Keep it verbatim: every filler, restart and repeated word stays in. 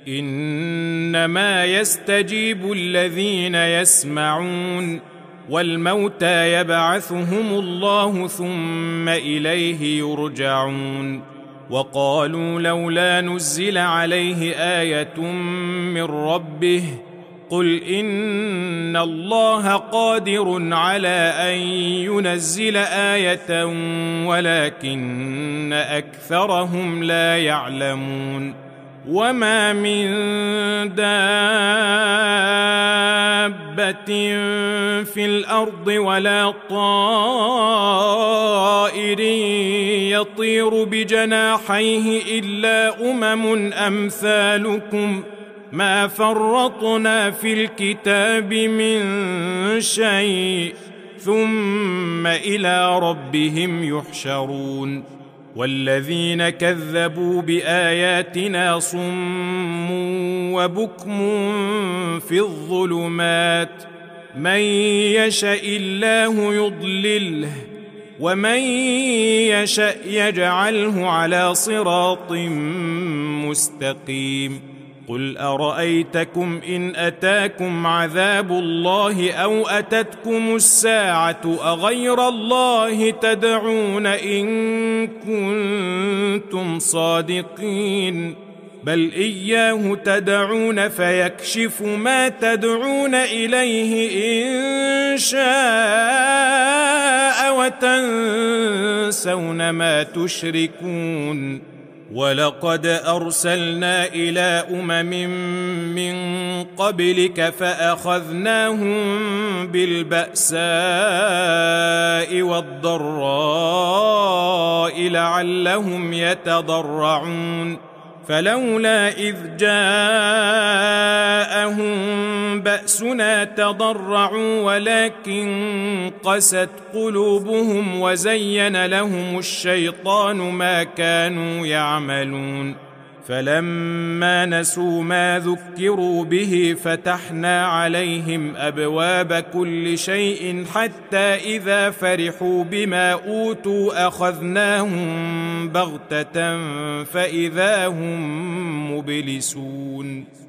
إنما يستجيب الذين يسمعون والموتى يبعثهم الله ثم إليه يرجعون. وقالوا لولا نزل عليه آية من ربه قل إن الله قادر على أن ينزل آية ولكن أكثرهم لا يعلمون. وما من دابة في الأرض ولا طائر يطير بجناحيه إلا أمم أمثالكم ما فرطنا في الكتاب من شيء ثم إلى ربهم يحشرون. والذين كذبوا بآياتنا صم وبكم في الظلمات من يشأ الله يضلله ومن يشأ يجعله على صراط مستقيم. قل أرأيتكم إن أتاكم عذاب الله أو أتتكم الساعة أغير الله تدعون إن كنتم صادقين بل إياه تدعون فيكشف ما تدعون إليه إن شاء وتنسون ما تشركون. ولقد أرسلنا إلى أمم من قبلك فأخذناهم بالبأساء والضراء لعلهم يتضرعون فلولا إذ جاءهم بأسنا تضرعوا ولكن قست قلوبهم وزين لهم الشيطان ما كانوا يعملون. فلما نسوا ما ذكروا به فتحنا عليهم أبواب كل شيء حتى إذا فرحوا بما أوتوا أخذناهم بغتة فإذا هم مبلسون.